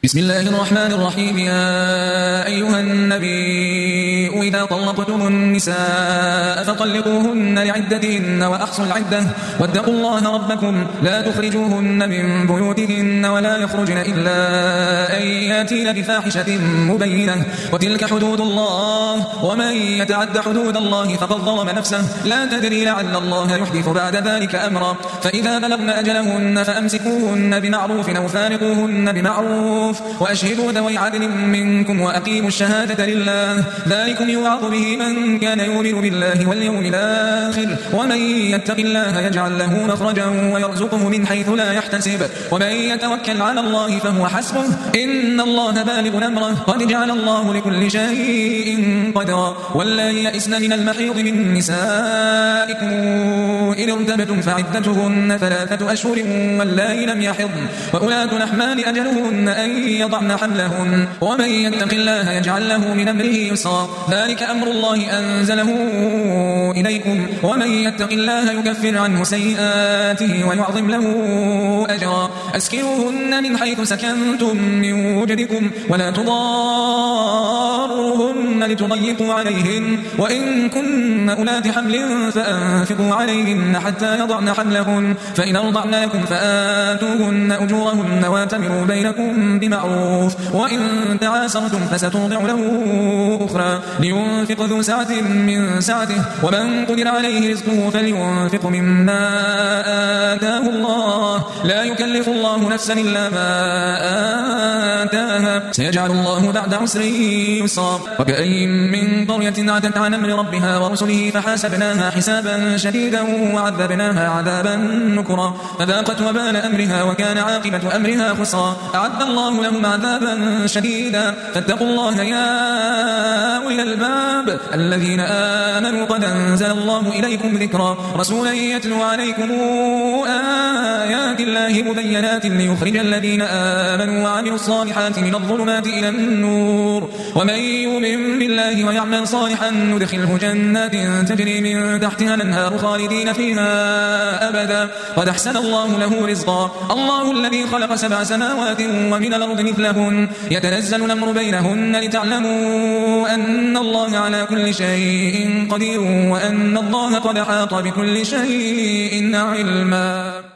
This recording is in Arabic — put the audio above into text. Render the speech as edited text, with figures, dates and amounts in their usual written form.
بسم الله الرحمن الرحيم. يا أيها النبي إذا طلقتم النساء فطلقوهن لعدتهن وأحصوا العدة واتقوا الله ربكم لا تخرجوهن من بيوتهن ولا يخرجن إلا أن ياتين بفاحشة مبينة وتلك حدود الله ومن يتعد حدود الله فقد ظلم نفسه لا تدري لعل الله يحدث بعد ذلك أمرا. فإذا بلغن أجلهن فأمسكوهن بمعروف أو فارقوهن بمعروف وأشهدوا ذوي عدل منكم وأقيموا الشهادة لله ذلكم يوعظ به من كان يؤمن بالله واليوم الآخر ومن يتق الله يجعل له مخرجا ويرزقه من حيث لا يحتسب ومن يتوكل على الله فهو حسبه إن الله بالغ أمره قد جعل الله لكل شيء قدرا. واللائي يئسن من المحيض من نسائكم إن ارتبتم فعدتهن 3 أشهر واللائي لم يحضن وأولاة الأحمال أجلهن أن يضعن حملهن ومن يتق الله يجعل له من أمره يسرا ذلك أمر الله أنزله إليكم ومن يتق الله يكفر عنه سيئاته ويعظم له أجرا. أسكنوهن من حيث سكنتم من وجدكم ولا تضاروهن لتضيقوا عليهن وإن كن أولات حمل فأنفقوا عليهن حتى يضعن حملهن فإن أرضعن لكم فآتوهن أجورهن واتمروا بينكم بمعروف وإن تعاسرتم فسترضع له أخرى لينفق ذو سعة من سعته ومن قدر عليه رزقه فلينفق مما آتاه الله لا يكلف الله نفسا إلا ما آتاها سيجعل الله بعد عسر يسرا. وكأين من قرية عتت عن أمر ربها ورسله فحاسبناها حسابا شديدا وعذبناها عذابا نكرا فذاقت وبال أمرها وكان عاقبة أمرها خسرا. أعد الله لهم عذابا شديدا فاتقوا الله يا أولي الألباب الذين آمنوا قد أنزل الله إليكم ذكرا رسولا يتلو عليكم آيات الله مبينات ليخرج الذين آمنوا وعملوا الصالحات من الظلمات إلى النور ومن يؤمن بالله ويعمل صالحا ندخله جنات تجري من تحتها الأنهار خالدين فيها أبدا قد أحسن الله له رزقا. الله الذي خلق 7 سماوات ومن الأرض مثلهن يتنزل الأمر بينهن لتعلموا أن الله على كل شيء قدير وأن الله قد أحاط بكل شيء علما.